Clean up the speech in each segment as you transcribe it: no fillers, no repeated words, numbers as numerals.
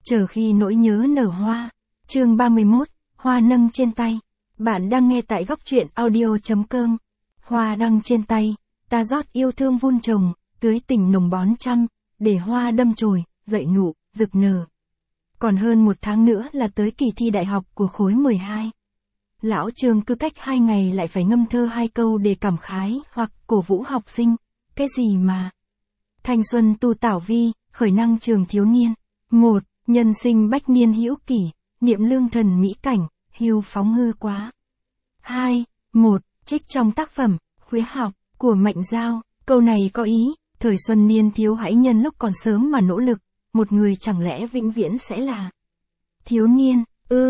Chờ khi nỗi nhớ nở hoa. Chương 31, hoa nâng trên tay. Bạn đang nghe tại góc truyện audio.com. Hoa đăng trên tay, ta rót yêu thương vun trồng, tưới tình nồng bón trăm, để hoa đâm chồi, dậy nụ, rực nở. Còn hơn 1 tháng nữa là tới kỳ thi đại học của khối 12. Lão Trương cứ cách 2 ngày lại phải ngâm thơ 2 câu để cảm khái hoặc cổ vũ học sinh. Cái gì mà? Thanh xuân tu tảo vi, khởi năng trường thiếu niên. 1. Nhân sinh bách niên hữu kỷ, niệm lương thần mỹ cảnh, hưu phóng hư quá. 2. 1. Trích trong tác phẩm, Khuyến học, của Mạnh Giao. Câu này có ý, thời xuân niên thiếu hãy nhân lúc còn sớm mà nỗ lực, một người chẳng lẽ vĩnh viễn sẽ là thiếu niên,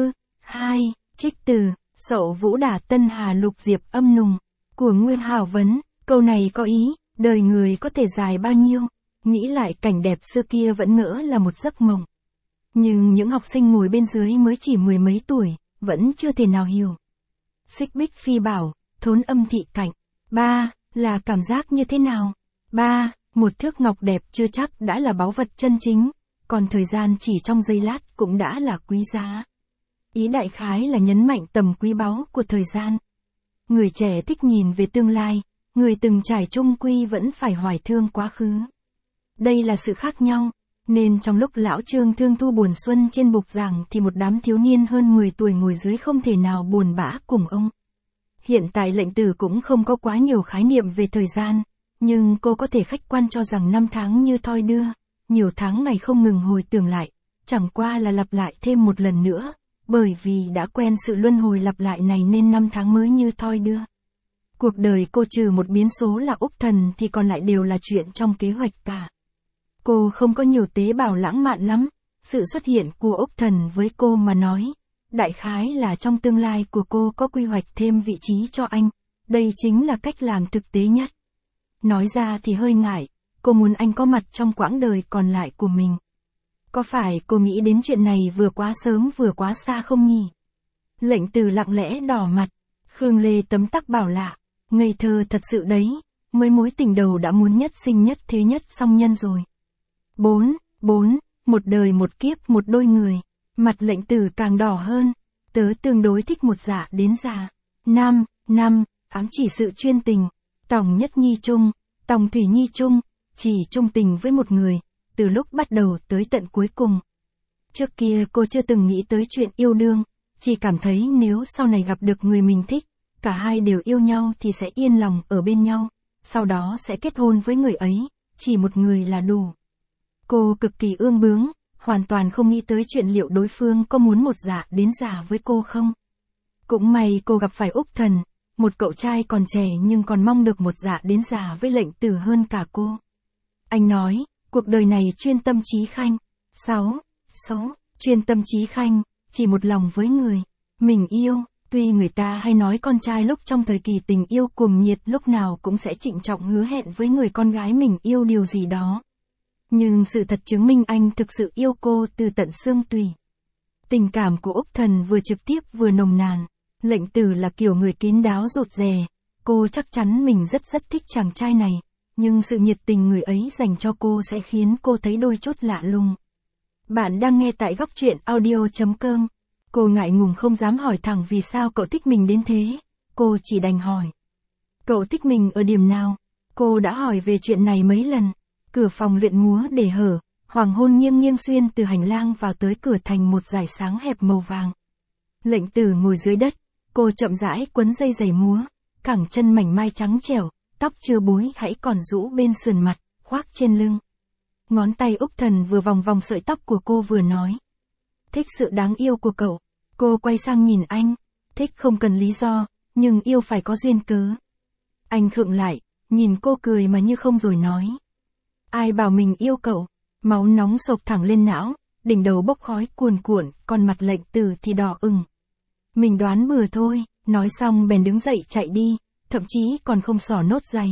2. Trích từ, Sậu Vũ Đả Tân Hà Lục Diệp Âm Nùng, của Nguyên Hảo Vấn. Câu này có ý, đời người có thể dài bao nhiêu, nghĩ lại cảnh đẹp xưa kia vẫn ngỡ là một giấc mộng. Nhưng những học sinh ngồi bên dưới mới chỉ 10 mấy tuổi, vẫn chưa thể nào hiểu. Xích bích phi bảo, thốn âm thị cảnh. 3. Là cảm giác như thế nào? 3. Một thước ngọc đẹp chưa chắc đã là báu vật chân chính, còn thời gian chỉ trong giây lát cũng đã là quý giá. Ý đại khái là nhấn mạnh tầm quý báu của thời gian. Người trẻ thích nhìn về tương lai, người từng trải chung quy vẫn phải hoài thương quá khứ. Đây là sự khác nhau, nên trong lúc lão Trương thương thu buồn xuân trên bục giảng thì một đám thiếu niên hơn 10 tuổi ngồi dưới không thể nào buồn bã cùng ông. Hiện tại Lệnh Tử cũng không có quá nhiều khái niệm về thời gian, nhưng cô có thể khách quan cho rằng 5 tháng như thoi đưa, nhiều tháng ngày không ngừng hồi tưởng lại, chẳng qua là lặp lại thêm một lần nữa, bởi vì đã quen sự luân hồi lặp lại này nên 5 tháng mới như thoi đưa. Cuộc đời cô trừ một biến số là Úc Thần thì còn lại đều là chuyện trong kế hoạch cả. Cô không có nhiều tế bào lãng mạn lắm, sự xuất hiện của Úc Thần với cô mà nói, đại khái là trong tương lai của cô có quy hoạch thêm vị trí cho anh, đây chính là cách làm thực tế nhất. Nói ra thì hơi ngại, cô muốn anh có mặt trong quãng đời còn lại của mình. Có phải cô nghĩ đến chuyện này vừa quá sớm vừa quá xa không nhỉ? Lệnh Từ lặng lẽ đỏ mặt, Khương Lê tấm tắc bảo lạ, ngây thơ thật sự đấy, mới mối tình đầu đã muốn nhất sinh nhất thế nhất song nhân rồi. 4. Một đời một kiếp một đôi người. Mặt Lệnh Tử càng đỏ hơn. Tớ tương đối thích một dạ đến già. 5. Ám chỉ sự chuyên tình. Tòng Nhất Nhi chung, Tòng Thủy Nhi chung, chỉ chung tình với một người, từ lúc bắt đầu tới tận cuối cùng. Trước kia cô chưa từng nghĩ tới chuyện yêu đương, chỉ cảm thấy nếu sau này gặp được người mình thích, cả hai đều yêu nhau thì sẽ yên lòng ở bên nhau, sau đó sẽ kết hôn với người ấy, chỉ một người là đủ. Cô cực kỳ ương bướng, hoàn toàn không nghĩ tới chuyện liệu đối phương có muốn một dạ đến già với cô không. Cũng may cô gặp phải Úc Thần, một cậu trai còn trẻ nhưng còn mong được một dạ đến già với Lệnh Tử hơn cả cô. Anh nói, cuộc đời này chuyên tâm trí khanh. 6. Chuyên tâm trí khanh, chỉ một lòng với người mình yêu. Tuy người ta hay nói con trai lúc trong thời kỳ tình yêu cuồng nhiệt lúc nào cũng sẽ trịnh trọng hứa hẹn với người con gái mình yêu điều gì đó. Nhưng sự thật chứng minh anh thực sự yêu cô từ tận xương tủy. Tình cảm của Úc Thần vừa trực tiếp vừa nồng nàn. Lệnh Tử là kiểu người kín đáo rụt rè. Cô chắc chắn mình rất thích chàng trai này. Nhưng sự nhiệt tình người ấy dành cho cô sẽ khiến cô thấy đôi chút lạ lùng. Bạn đang nghe tại góc truyện audio.com. Cô ngại ngùng không dám hỏi thẳng vì sao cậu thích mình đến thế. Cô chỉ đành hỏi. Cậu thích mình ở điểm nào? Cô đã hỏi về chuyện này mấy lần. Cửa phòng luyện múa để hở, hoàng hôn nghiêng xuyên từ hành lang vào tới cửa thành một dải sáng hẹp màu vàng. Lệnh Tử ngồi dưới đất, cô chậm rãi quấn dây giày múa, cẳng chân mảnh mai trắng trẻo, tóc chưa búi hãy còn rũ bên sườn mặt, khoác trên lưng. Ngón tay Úc Thần vừa vòng sợi tóc của cô vừa nói. Thích sự đáng yêu của cậu. Cô quay sang nhìn anh, thích không cần lý do, nhưng yêu phải có duyên cớ. Anh khựng lại, nhìn cô cười mà như không rồi nói. Ai bảo mình yêu cậu? Máu nóng sộc thẳng lên não, đỉnh đầu bốc khói cuồn cuộn, còn mặt Lệnh Tử thì đỏ ửng. Mình đoán bừa thôi, nói xong bèn đứng dậy chạy đi, thậm chí còn không xỏ nốt giày.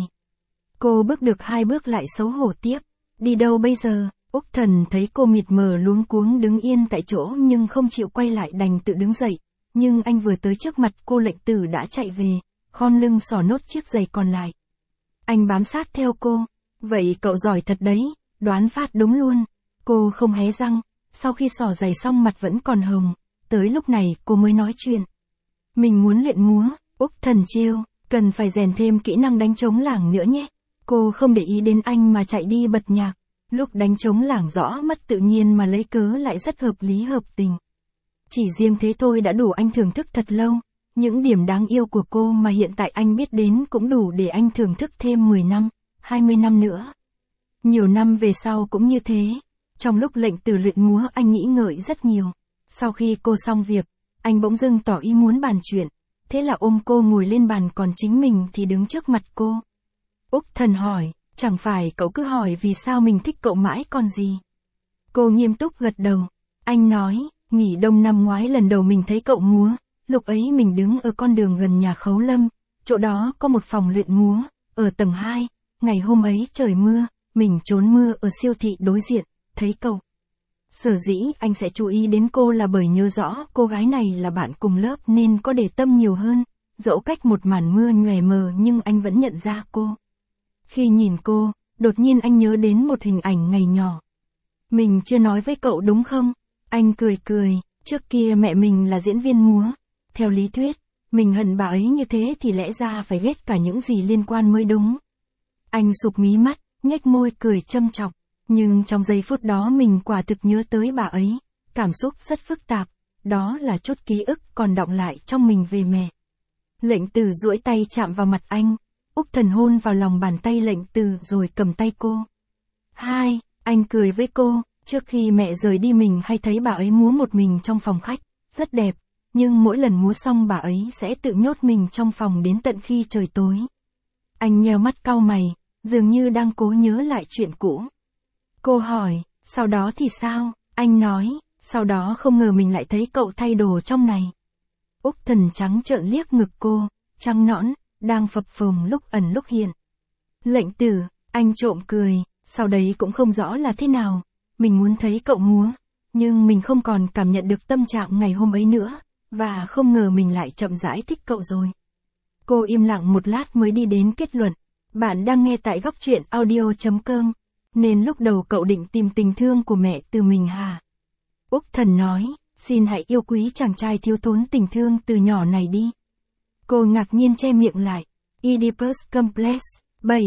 Cô bước được 2 bước lại xấu hổ tiếp. Đi đâu bây giờ? Úc Thần thấy cô mịt mờ luống cuống đứng yên tại chỗ nhưng không chịu quay lại đành tự đứng dậy. Nhưng anh vừa tới trước mặt cô Lệnh Tử đã chạy về, khom lưng xỏ nốt chiếc giày còn lại. Anh bám sát theo cô. Vậy cậu giỏi thật đấy, đoán phát đúng luôn. Cô không hé răng, Sau khi xỏ giày xong mặt vẫn còn hồng, tới lúc này cô mới nói chuyện. Mình muốn luyện múa, Úc Thần trêu, cần phải rèn thêm kỹ năng đánh trống lảng nữa nhé. Cô không để ý đến anh mà chạy đi bật nhạc. Lúc đánh trống lảng rõ mất tự nhiên mà lấy cớ lại rất hợp lý hợp tình. Chỉ riêng thế thôi đã đủ anh thưởng thức thật lâu. Những điểm đáng yêu của cô mà hiện tại anh biết đến cũng đủ để anh thưởng thức thêm 10 năm, 20 năm nữa. Nhiều năm về sau cũng như thế. Trong lúc Lệnh Tử luyện múa anh nghĩ ngợi rất nhiều. Sau khi cô xong việc, anh bỗng dưng tỏ ý muốn bàn chuyện. Thế là ôm cô ngồi lên bàn còn chính mình thì đứng trước mặt cô. Úc Thần hỏi, chẳng phải cậu cứ hỏi vì sao mình thích cậu mãi còn gì. Cô nghiêm túc gật đầu. Anh nói, nghỉ đông năm ngoái lần đầu mình thấy cậu múa. Lúc ấy mình đứng ở con đường gần nhà Khấu Lâm. Chỗ đó có một phòng luyện múa, ở tầng 2. Ngày hôm ấy trời mưa, mình trốn mưa ở siêu thị đối diện, thấy cậu. Sở dĩ anh sẽ chú ý đến cô là bởi nhớ rõ cô gái này là bạn cùng lớp nên có để tâm nhiều hơn. Dẫu cách một màn mưa nhòe mờ nhưng anh vẫn nhận ra cô. Khi nhìn cô, đột nhiên anh nhớ đến một hình ảnh ngày nhỏ. Mình chưa nói với cậu đúng không? Anh cười cười, trước kia mẹ mình là diễn viên múa. Theo lý thuyết, mình hận bà ấy như thế thì lẽ ra phải ghét cả những gì liên quan mới đúng. Anh sụp mí mắt, nhếch môi cười châm chọc. Nhưng trong giây phút đó mình quả thực nhớ tới bà ấy. Cảm xúc rất phức tạp. Đó là chút ký ức còn đọng lại trong mình về mẹ. Lệnh Tử duỗi tay chạm vào mặt anh. Úc Thần hôn vào lòng bàn tay Lệnh Tử rồi cầm tay cô. Hai, anh cười với cô. Trước khi mẹ rời đi mình hay thấy bà ấy múa một mình trong phòng khách. Rất đẹp. Nhưng mỗi lần múa xong bà ấy sẽ tự nhốt mình trong phòng đến tận khi trời tối. Anh nheo mắt cau mày, dường như đang cố nhớ lại chuyện cũ. Cô hỏi, sau đó thì sao? Anh nói, sau đó không ngờ mình lại thấy cậu thay đồ trong này. Úc Thần trắng trợn liếc ngực cô, trắng nõn, đang phập phồng lúc ẩn lúc hiện. Lệnh Tử, anh trộm cười, sau đấy cũng không rõ là thế nào. Mình muốn thấy cậu múa, nhưng mình không còn cảm nhận được tâm trạng ngày hôm ấy nữa. Và không ngờ mình lại chậm rãi thích cậu rồi. Cô im lặng một lát mới đi đến kết luận. Bạn đang nghe tại góc truyện audio.com. Nên lúc đầu cậu định tìm tình thương của mẹ từ mình hả? Úc Thần nói, xin hãy yêu quý chàng trai thiếu thốn tình thương từ nhỏ này đi. Cô ngạc nhiên che miệng lại. Oedipus Complex, 7,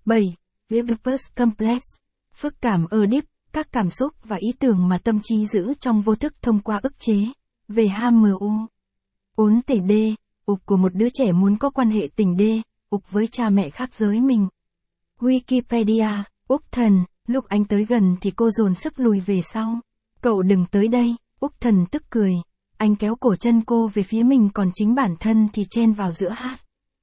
Oedipus Complex. Phức cảm Oedip, các cảm xúc và ý tưởng mà tâm trí giữ trong vô thức thông qua ức chế. Về HMU. Ốn tể đê, ục của một đứa trẻ muốn có quan hệ tình đê, ục với cha mẹ khác giới mình. Wikipedia, Úc Thần, lúc anh tới gần thì cô dồn sức lùi về sau. Cậu đừng tới đây, Úc Thần tức cười. Anh kéo cổ chân cô về phía mình còn chính bản thân thì chen vào giữa hát.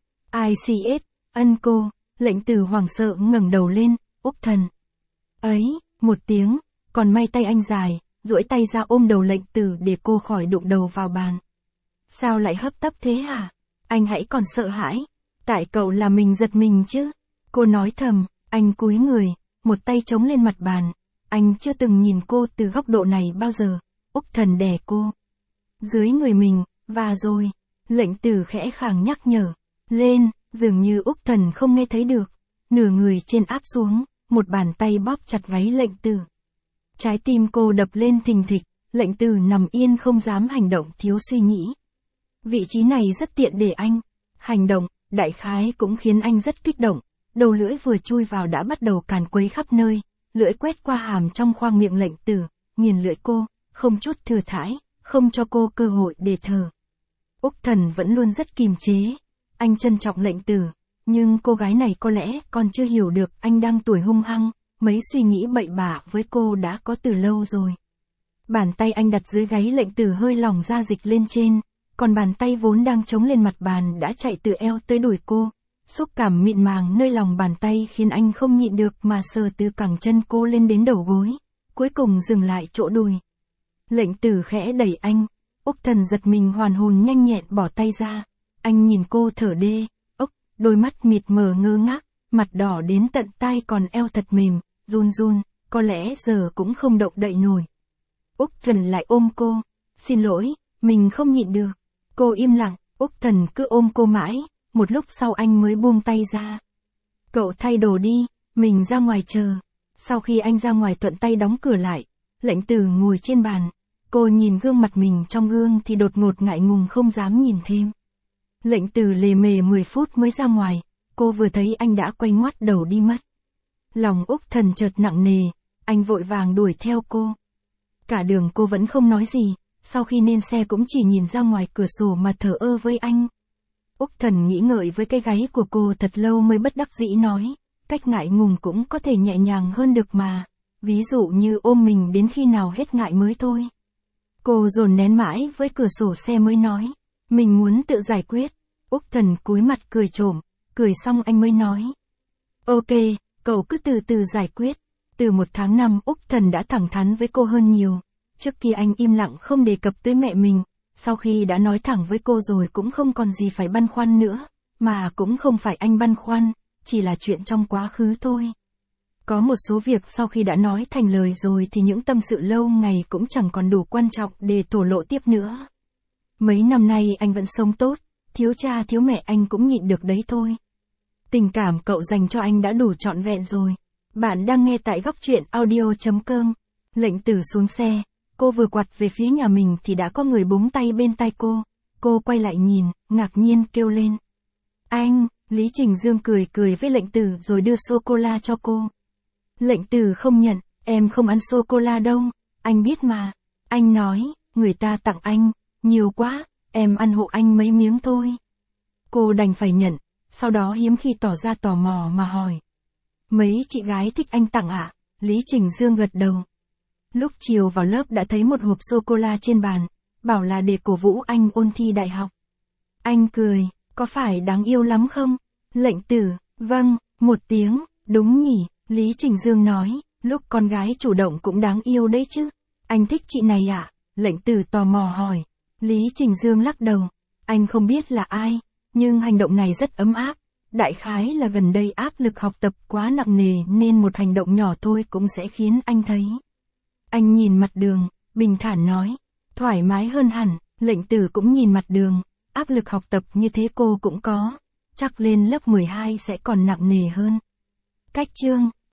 ICS, ân cô, Lệnh Tử hoảng sợ ngẩng đầu lên, Úc Thần. Ấy, một tiếng, còn may tay anh dài. Duỗi tay ra ôm đầu Lệnh Tử để cô khỏi đụng đầu vào bàn. Sao lại hấp tấp thế hả? Anh hãy còn sợ hãi. Tại cậu là mình giật mình chứ. Cô nói thầm, anh cúi người, một tay chống lên mặt bàn. Anh chưa từng nhìn cô từ góc độ này bao giờ. Úc Thần đè cô dưới người mình, và rồi. Lệnh Tử khẽ khàng nhắc nhở. Lên, dường như Úc Thần không nghe thấy được. Nửa người trên áp xuống, một bàn tay bóp chặt váy Lệnh Tử. Trái tim cô đập lên thình thịch, Lệnh Tử nằm yên không dám hành động thiếu suy nghĩ. Vị trí này rất tiện để anh hành động, đại khái cũng khiến anh rất kích động. Đầu lưỡi vừa chui vào đã bắt đầu càn quấy khắp nơi, lưỡi quét qua hàm trong khoang miệng Lệnh Tử, nghiền lưỡi cô, không chút thừa thãi, không cho cô cơ hội để thở. Úc Thần vẫn luôn rất kiềm chế. Anh trân trọng Lệnh Tử, nhưng cô gái này có lẽ còn chưa hiểu được anh đang tuổi hung hăng. Mấy suy nghĩ bậy bạ với cô đã có từ lâu rồi. Bàn tay anh đặt dưới gáy Lệnh Tử hơi lỏng ra dịch lên trên, còn bàn tay vốn đang chống lên mặt bàn đã chạy từ eo tới đùi cô. Xúc cảm mịn màng nơi lòng bàn tay khiến anh không nhịn được mà sờ từ cẳng chân cô lên đến đầu gối, cuối cùng dừng lại chỗ đùi. Lệnh Tử khẽ đẩy anh, Úc Thần giật mình hoàn hồn nhanh nhẹn bỏ tay ra. Anh nhìn cô thở đê, đôi mắt mịt mờ ngơ ngác, mặt đỏ đến tận tai còn eo thật mềm. Run run, có lẽ giờ cũng không động đậy nổi. Úc Thần lại ôm cô. Xin lỗi, mình không nhịn được. Cô im lặng, Úc Thần cứ ôm cô mãi, một lúc sau anh mới buông tay ra. Cậu thay đồ đi, mình ra ngoài chờ. Sau khi anh ra ngoài thuận tay đóng cửa lại, Lệnh Tử ngồi trên bàn. Cô nhìn gương mặt mình trong gương thì đột ngột ngại ngùng không dám nhìn thêm. Lệnh Tử lề mề 10 phút mới ra ngoài, cô vừa thấy anh đã quay ngoắt đầu đi mất. Lòng Úc Thần chợt nặng nề, anh vội vàng đuổi theo cô. Cả đường cô vẫn không nói gì, sau khi lên xe cũng chỉ nhìn ra ngoài cửa sổ mà thờ ơ với anh. Úc Thần nghĩ ngợi với cái gáy của cô thật lâu mới bất đắc dĩ nói, cách ngại ngùng cũng có thể nhẹ nhàng hơn được mà, ví dụ như ôm mình đến khi nào hết ngại mới thôi. Cô dồn nén mãi với cửa sổ xe mới nói, mình muốn tự giải quyết. Úc Thần cúi mặt cười trộm, cười xong anh mới nói. Ok, cậu cứ từ từ giải quyết. Từ 1 tháng 5 Úc Thần đã thẳng thắn với cô hơn nhiều. Trước kia anh im lặng không đề cập tới mẹ mình, sau khi đã nói thẳng với cô rồi cũng không còn gì phải băn khoăn nữa, mà cũng không phải anh băn khoăn, chỉ là chuyện trong quá khứ thôi. Có một số việc sau khi đã nói thành lời rồi thì những tâm sự lâu ngày cũng chẳng còn đủ quan trọng để thổ lộ tiếp nữa. Mấy năm nay anh vẫn sống tốt, thiếu cha thiếu mẹ anh cũng nhịn được đấy thôi. Tình cảm cậu dành cho anh đã đủ trọn vẹn rồi. Bạn đang nghe tại góc truyện audio.com. Lệnh Tử xuống xe, cô vừa quặt về phía nhà mình thì đã có người búng tay bên tai cô. Cô quay lại nhìn, ngạc nhiên kêu lên. Anh, Lý Trình Dương cười cười với Lệnh Tử rồi đưa sô-cô-la cho cô. Lệnh Tử không nhận, em không ăn sô-cô-la đâu, anh biết mà. Anh nói, người ta tặng anh, nhiều quá, em ăn hộ anh mấy miếng thôi. Cô đành phải nhận, sau đó hiếm khi tỏ ra tò mò mà hỏi. Mấy chị gái thích anh tặng ạ? Lý Trình Dương gật đầu. Lúc chiều vào lớp đã thấy một hộp sô-cô-la trên bàn, bảo là để cổ vũ anh ôn thi đại học. Anh cười, có phải đáng yêu lắm không? Lệnh Tử, vâng, một tiếng, đúng nhỉ, Lý Trình Dương nói, lúc con gái chủ động cũng đáng yêu đấy chứ. Anh thích chị này ạ? Lệnh Tử tò mò hỏi. Lý Trình Dương lắc đầu, anh không biết là ai, nhưng hành động này rất ấm áp. Đại khái là gần đây áp lực học tập quá nặng nề nên một hành động nhỏ thôi cũng sẽ khiến anh thấy. Anh nhìn mặt Đường, bình thản nói, thoải mái hơn hẳn. Lệnh Tử cũng nhìn mặt Đường, áp lực học tập như thế cô cũng có, chắc lên lớp 12 sẽ còn nặng nề hơn. Cách chương